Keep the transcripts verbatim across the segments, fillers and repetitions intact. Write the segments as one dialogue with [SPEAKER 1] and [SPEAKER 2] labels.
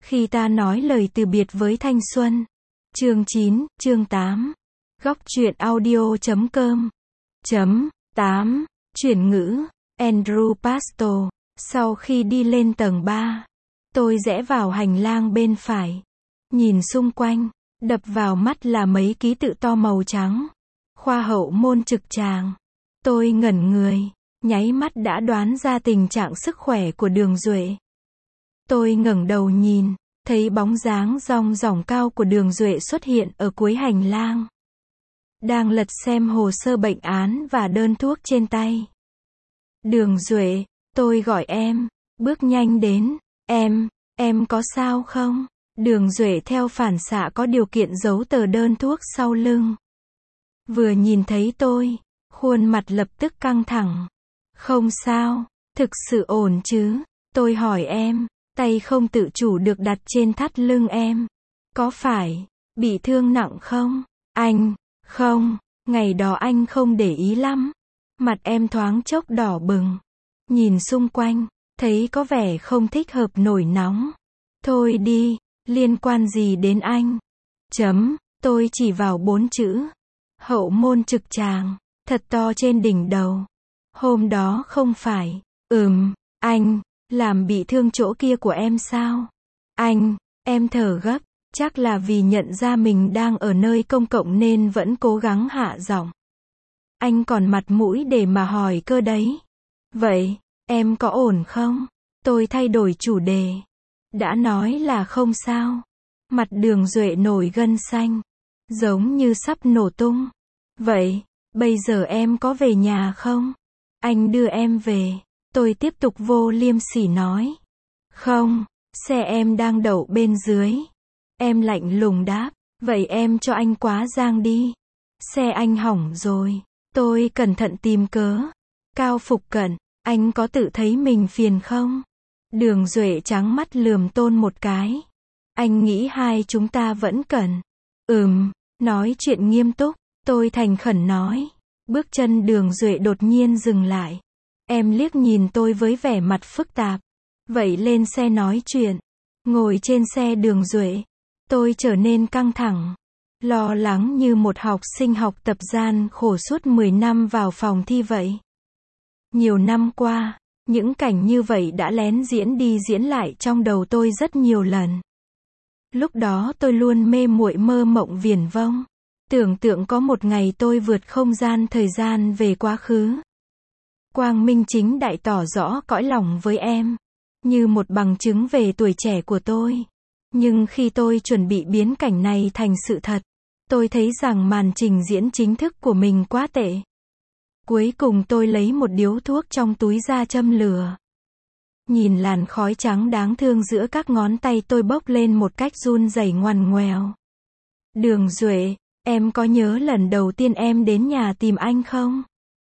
[SPEAKER 1] Khi ta nói lời từ biệt với thanh xuân. Chương chín, chương tám. Góc truyện audio.com. Chấm, tám. Chuyển ngữ. Andrew Pastor. Sau khi đi lên tầng ba, tôi rẽ vào hành lang bên phải. Nhìn xung quanh, đập vào mắt là mấy ký tự to màu trắng. Khoa hậu môn trực tràng. Tôi ngẩn người, nháy mắt đã đoán ra tình trạng sức khỏe của Đường Duệ. Tôi ngẩng đầu nhìn, thấy bóng dáng rong ròng cao của Đường Duệ xuất hiện ở cuối hành lang. Đang lật xem hồ sơ bệnh án và đơn thuốc trên tay. Đường Duệ, tôi gọi em, bước nhanh đến. Em, em có sao không? Đường Duệ theo phản xạ có điều kiện giấu tờ đơn thuốc sau lưng. Vừa nhìn thấy tôi, khuôn mặt lập tức căng thẳng. Không sao, thực sự ổn chứ? Tôi hỏi em, tay không tự chủ được đặt trên thắt lưng em. Có phải bị thương nặng không? Anh, không, ngày đó anh không để ý lắm. Mặt em thoáng chốc đỏ bừng. Nhìn xung quanh, thấy có vẻ không thích hợp nổi nóng. Thôi đi, liên quan gì đến anh? Chấm, tôi chỉ vào bốn chữ. Hậu môn trực tràng, thật to trên đỉnh đầu. Hôm đó không phải, ừm, anh, làm bị thương chỗ kia của em sao? Anh, em thở gấp, chắc là vì nhận ra mình đang ở nơi công cộng nên vẫn cố gắng hạ giọng. Anh còn mặt mũi để mà hỏi cơ đấy. Vậy, em có ổn không? Tôi thay đổi chủ đề. Đã nói là không sao. Mặt Đường Duệ nổi gân xanh, giống như sắp nổ tung. Vậy, bây giờ em có về nhà không? Anh đưa em về. Tôi tiếp tục vô liêm sỉ nói. Không, xe em đang đậu bên dưới. Em lạnh lùng đáp. Vậy em cho anh quá giang đi. Xe anh hỏng rồi. Tôi cẩn thận tìm cớ. Cao Phục Cận, anh có tự thấy mình phiền không? Đường Duệ trắng mắt lườm Tôn một cái. Anh nghĩ hai chúng ta vẫn cần. Ừm, nói chuyện nghiêm túc. Tôi thành khẩn nói. Bước chân Đường Duệ đột nhiên dừng lại. Em liếc nhìn tôi với vẻ mặt phức tạp. Vậy lên xe nói chuyện. Ngồi trên xe Đường Duệ, tôi trở nên căng thẳng. Lo lắng như một học sinh học tập gian khổ suốt mười năm vào phòng thi vậy. Nhiều năm qua, những cảnh như vậy đã lén diễn đi diễn lại trong đầu tôi rất nhiều lần. Lúc đó tôi luôn mê muội mơ mộng viển vông. Tưởng tượng có một ngày tôi vượt không gian thời gian về quá khứ. Quang minh chính đại tỏ rõ cõi lòng với em. Như một bằng chứng về tuổi trẻ của tôi. Nhưng khi tôi chuẩn bị biến cảnh này thành sự thật, tôi thấy rằng màn trình diễn chính thức của mình quá tệ. Cuối cùng tôi lấy một điếu thuốc trong túi ra châm lửa. Nhìn làn khói trắng đáng thương giữa các ngón tay tôi bốc lên một cách run rẩy ngoằn ngoèo. Đường Duệ, em có nhớ lần đầu tiên em đến nhà tìm anh không?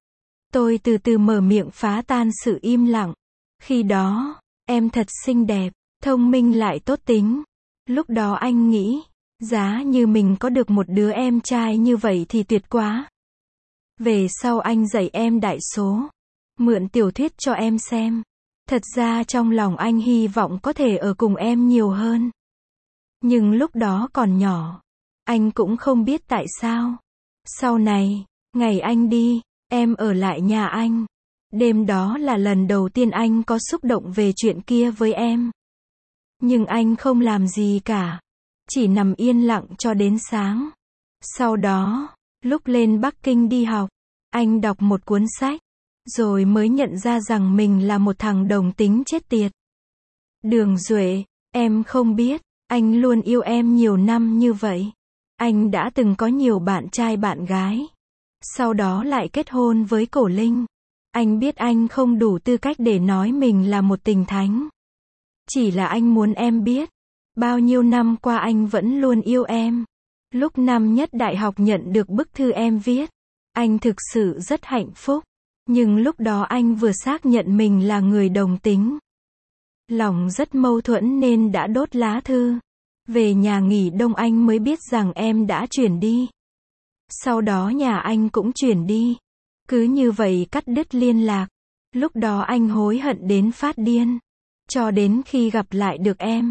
[SPEAKER 1] Tôi từ từ mở miệng phá tan sự im lặng. Khi đó, em thật xinh đẹp, thông minh lại tốt tính. Lúc đó anh nghĩ, giá như mình có được một đứa em trai như vậy thì tuyệt quá. Về sau anh dạy em đại số, mượn tiểu thuyết cho em xem. Thật ra trong lòng anh hy vọng có thể ở cùng em nhiều hơn. Nhưng lúc đó còn nhỏ, anh cũng không biết tại sao. Sau này, ngày anh đi, em ở lại nhà anh. Đêm đó là lần đầu tiên anh có xúc động về chuyện kia với em. Nhưng anh không làm gì cả. Chỉ nằm yên lặng cho đến sáng. Sau đó, lúc lên Bắc Kinh đi học, anh đọc một cuốn sách. Rồi mới nhận ra rằng mình là một thằng đồng tính chết tiệt. Đường Duệ, em không biết, anh luôn yêu em nhiều năm như vậy. Anh đã từng có nhiều bạn trai bạn gái. Sau đó lại kết hôn với Cổ Linh. Anh biết anh không đủ tư cách để nói mình là một tình thánh. Chỉ là anh muốn em biết, bao nhiêu năm qua anh vẫn luôn yêu em. Lúc năm nhất đại học nhận được bức thư em viết, anh thực sự rất hạnh phúc. Nhưng lúc đó anh vừa xác nhận mình là người đồng tính. Lòng rất mâu thuẫn nên đã đốt lá thư. Về nhà nghỉ đông anh mới biết rằng em đã chuyển đi. Sau đó nhà anh cũng chuyển đi. Cứ như vậy cắt đứt liên lạc. Lúc đó anh hối hận đến phát điên. Cho đến khi gặp lại được em.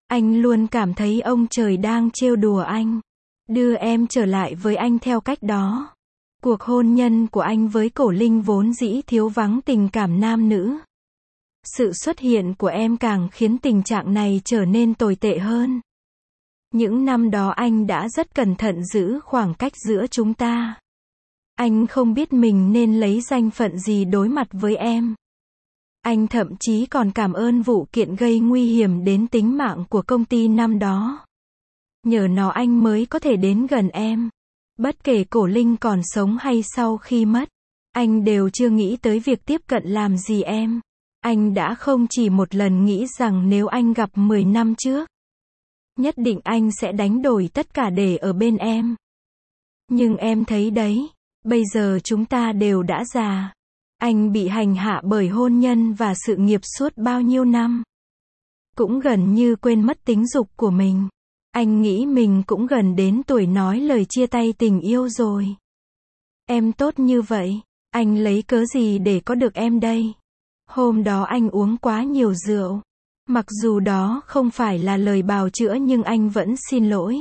[SPEAKER 1] Anh luôn cảm thấy ông trời đang trêu đùa anh, đưa em trở lại với anh theo cách đó. Cuộc hôn nhân của anh với Cổ Linh vốn dĩ thiếu vắng tình cảm nam nữ. Sự xuất hiện của em càng khiến tình trạng này trở nên tồi tệ hơn. Những năm đó anh đã rất cẩn thận giữ khoảng cách giữa chúng ta. Anh không biết mình nên lấy danh phận gì đối mặt với em. Anh thậm chí còn cảm ơn vụ kiện gây nguy hiểm đến tính mạng của công ty năm đó. Nhờ nó anh mới có thể đến gần em. Bất kể Cổ Linh còn sống hay sau khi mất, anh đều chưa nghĩ tới việc tiếp cận làm gì em. Anh đã không chỉ một lần nghĩ rằng nếu anh gặp mười năm trước, nhất định anh sẽ đánh đổi tất cả để ở bên em. Nhưng em thấy đấy, bây giờ chúng ta đều đã già. Anh bị hành hạ bởi hôn nhân và sự nghiệp suốt bao nhiêu năm. Cũng gần như quên mất tính dục của mình. Anh nghĩ mình cũng gần đến tuổi nói lời chia tay tình yêu rồi. Em tốt như vậy, anh lấy cớ gì để có được em đây? Hôm đó anh uống quá nhiều rượu. Mặc dù đó không phải là lời bào chữa nhưng anh vẫn xin lỗi.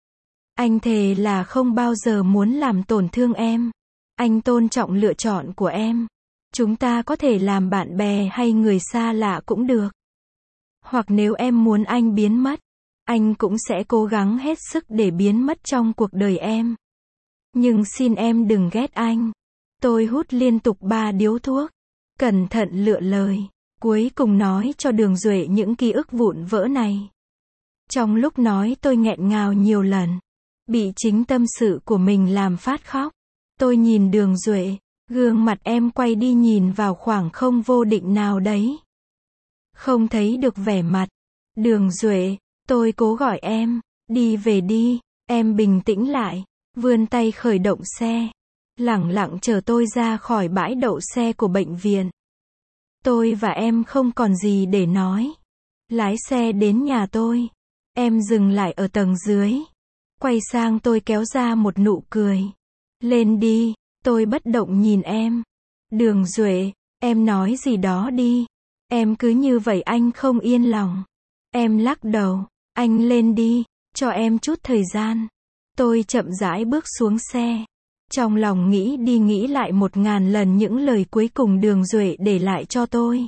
[SPEAKER 1] Anh thề là không bao giờ muốn làm tổn thương em. Anh tôn trọng lựa chọn của em. Chúng ta có thể làm bạn bè hay người xa lạ cũng được. Hoặc nếu em muốn anh biến mất, anh cũng sẽ cố gắng hết sức để biến mất trong cuộc đời em. Nhưng xin em đừng ghét anh. Tôi hút liên tục ba điếu thuốc. Cẩn thận lựa lời. Cuối cùng nói cho Đường Duệ những ký ức vụn vỡ này. Trong lúc nói tôi nghẹn ngào nhiều lần. Bị chính tâm sự của mình làm phát khóc. Tôi nhìn Đường Duệ. Gương mặt em quay đi nhìn vào khoảng không vô định nào đấy. Không thấy được vẻ mặt. Đường Duệ, tôi cố gọi em. Đi về đi. Em bình tĩnh lại. Vươn tay khởi động xe. Lẳng lặng chờ tôi ra khỏi bãi đậu xe của bệnh viện. Tôi và em không còn gì để nói. Lái xe đến nhà tôi. Em dừng lại ở tầng dưới. Quay sang tôi kéo ra một nụ cười. Lên đi. Tôi bất động nhìn em. Đường Duệ, em nói gì đó đi. Em cứ như vậy anh không yên lòng. Em lắc đầu. Anh lên đi. Cho em chút thời gian. Tôi chậm rãi bước xuống xe. Trong lòng nghĩ đi nghĩ lại một ngàn lần những lời cuối cùng Đường Duệ để lại cho tôi.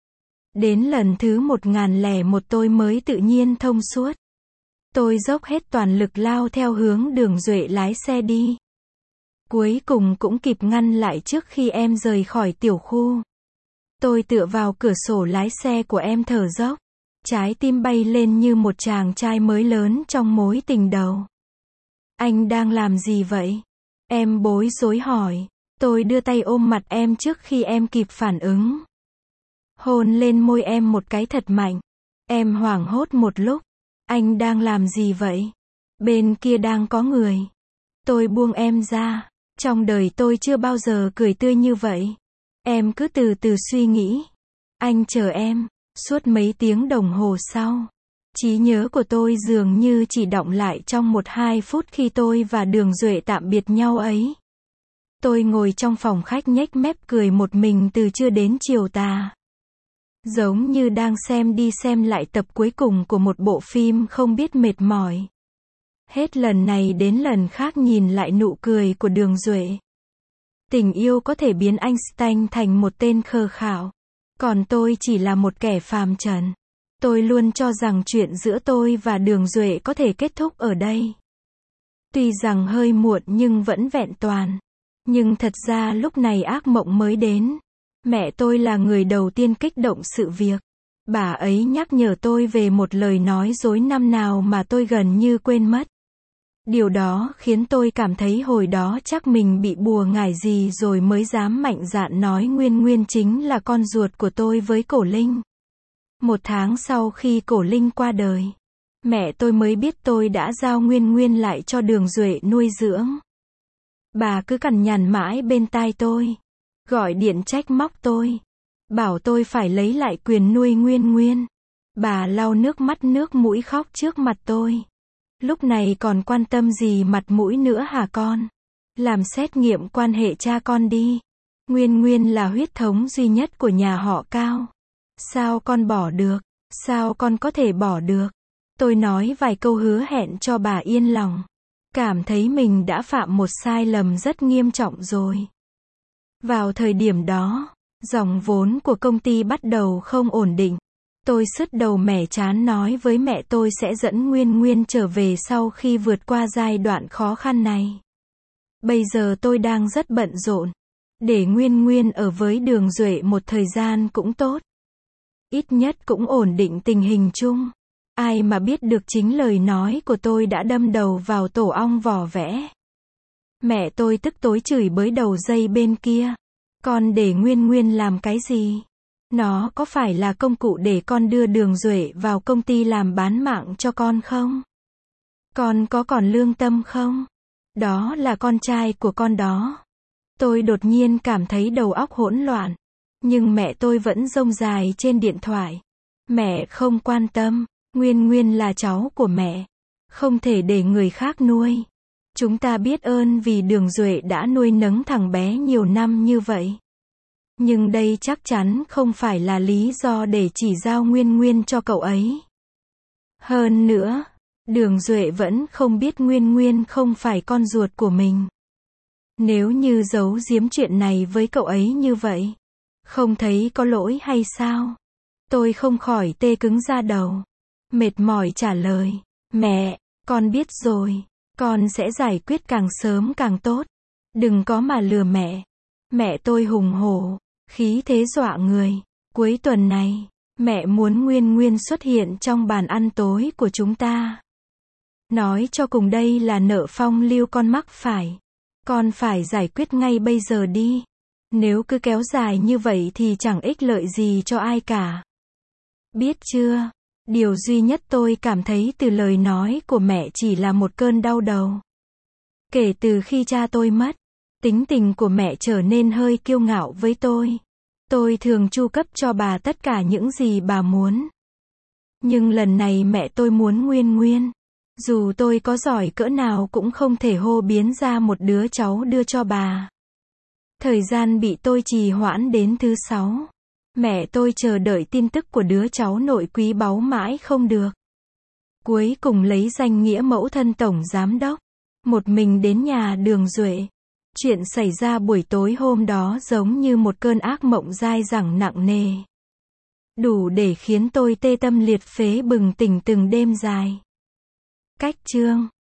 [SPEAKER 1] Đến lần thứ một ngàn lẻ một tôi mới tự nhiên thông suốt. Tôi dốc hết toàn lực lao theo hướng Đường Duệ lái xe đi. Cuối cùng cũng kịp ngăn lại trước khi em rời khỏi tiểu khu. Tôi tựa vào cửa sổ lái xe của em thở dốc. Trái tim bay lên như một chàng trai mới lớn trong mối tình đầu. Anh đang làm gì vậy? Em bối rối hỏi. Tôi đưa tay ôm mặt em trước khi em kịp phản ứng. Hôn lên môi em một cái thật mạnh. Em hoảng hốt một lúc. Anh đang làm gì vậy? Bên kia đang có người. Tôi buông em ra. Trong đời tôi chưa bao giờ cười tươi như vậy. Em cứ từ từ suy nghĩ. Anh chờ em. Suốt mấy tiếng đồng hồ sau, trí nhớ của tôi dường như chỉ đọng lại trong một hai phút khi tôi và Đường Duệ tạm biệt nhau ấy. Tôi ngồi trong phòng khách nhếch mép cười một mình từ trưa đến chiều tà. Giống như đang xem đi xem lại tập cuối cùng của một bộ phim không biết mệt mỏi. Hết lần này đến lần khác nhìn lại nụ cười của Đường Duệ. Tình yêu có thể biến Einstein thành một tên khờ khảo. Còn tôi chỉ là một kẻ phàm trần. Tôi luôn cho rằng chuyện giữa tôi và Đường Duệ có thể kết thúc ở đây. Tuy rằng hơi muộn nhưng vẫn vẹn toàn. Nhưng thật ra lúc này ác mộng mới đến. Mẹ tôi là người đầu tiên kích động sự việc. Bà ấy nhắc nhở tôi về một lời nói dối năm nào mà tôi gần như quên mất. Điều đó khiến tôi cảm thấy hồi đó chắc mình bị bùa ngải gì rồi mới dám mạnh dạn nói Nguyên Nguyên chính là con ruột của tôi với Cổ Linh. Một tháng sau khi Cổ Linh qua đời, mẹ tôi mới biết tôi đã giao Nguyên Nguyên lại cho Đường Duệ nuôi dưỡng. Bà cứ cằn nhằn mãi bên tai tôi, gọi điện trách móc tôi, bảo tôi phải lấy lại quyền nuôi Nguyên Nguyên. Bà lau nước mắt nước mũi khóc trước mặt tôi. Lúc này còn quan tâm gì mặt mũi nữa hả con? Làm xét nghiệm quan hệ cha con đi. Nguyên Nguyên là huyết thống duy nhất của nhà họ Cao. Sao con bỏ được? Sao con có thể bỏ được? Tôi nói vài câu hứa hẹn cho bà yên lòng. Cảm thấy mình đã phạm một sai lầm rất nghiêm trọng rồi. Vào thời điểm đó, dòng vốn của công ty bắt đầu không ổn định. Tôi sứt đầu mẻ trán nói với mẹ tôi sẽ dẫn Nguyên Nguyên trở về sau khi vượt qua giai đoạn khó khăn này. Bây giờ tôi đang rất bận rộn. Để Nguyên Nguyên ở với Đường Duệ một thời gian cũng tốt. Ít nhất cũng ổn định tình hình chung. Ai mà biết được chính lời nói của tôi đã đâm đầu vào tổ ong vỏ vẽ. Mẹ tôi tức tối chửi bới đầu dây bên kia. Con để Nguyên Nguyên làm cái gì? Nó có phải là công cụ để con đưa Đường Duệ vào công ty làm bán mạng cho con không? Con có còn lương tâm không? Đó là con trai của con đó. Tôi đột nhiên cảm thấy đầu óc hỗn loạn. Nhưng mẹ tôi vẫn rông dài trên điện thoại. Mẹ không quan tâm. Nguyên Nguyên là cháu của mẹ. Không thể để người khác nuôi. Chúng ta biết ơn vì Đường Duệ đã nuôi nấng thằng bé nhiều năm như vậy. Nhưng đây chắc chắn không phải là lý do để chỉ giao Nguyên Nguyên cho cậu ấy. Hơn nữa, Đường Duệ vẫn không biết Nguyên Nguyên không phải con ruột của mình. Nếu như giấu giếm chuyện này với cậu ấy như vậy, không thấy có lỗi hay sao? Tôi không khỏi tê cứng da đầu. Mệt mỏi trả lời, mẹ, con biết rồi, con sẽ giải quyết càng sớm càng tốt. Đừng có mà lừa mẹ. Mẹ tôi hùng hổ, khí thế dọa người. Cuối tuần này, mẹ muốn Nguyên Nguyên xuất hiện trong bàn ăn tối của chúng ta. Nói cho cùng đây là nợ phong lưu con mắc phải. Con phải giải quyết ngay bây giờ đi. Nếu cứ kéo dài như vậy thì chẳng ích lợi gì cho ai cả. Biết chưa? Điều duy nhất tôi cảm thấy từ lời nói của mẹ chỉ là một cơn đau đầu. Kể từ khi cha tôi mất, tính tình của mẹ trở nên hơi kiêu ngạo với tôi. Tôi thường chu cấp cho bà tất cả những gì bà muốn. Nhưng lần này mẹ tôi muốn Nguyên Nguyên. Dù tôi có giỏi cỡ nào cũng không thể hô biến ra một đứa cháu đưa cho bà. Thời gian bị tôi trì hoãn đến thứ sáu. Mẹ tôi chờ đợi tin tức của đứa cháu nội quý báu mãi không được. Cuối cùng lấy danh nghĩa mẫu thân tổng giám đốc. Một mình đến nhà Đường Duệ. Chuyện xảy ra buổi tối hôm đó giống như một cơn ác mộng dai dẳng nặng nề. Đủ để khiến tôi tê tâm liệt phế bừng tỉnh từng đêm dài. Cách chương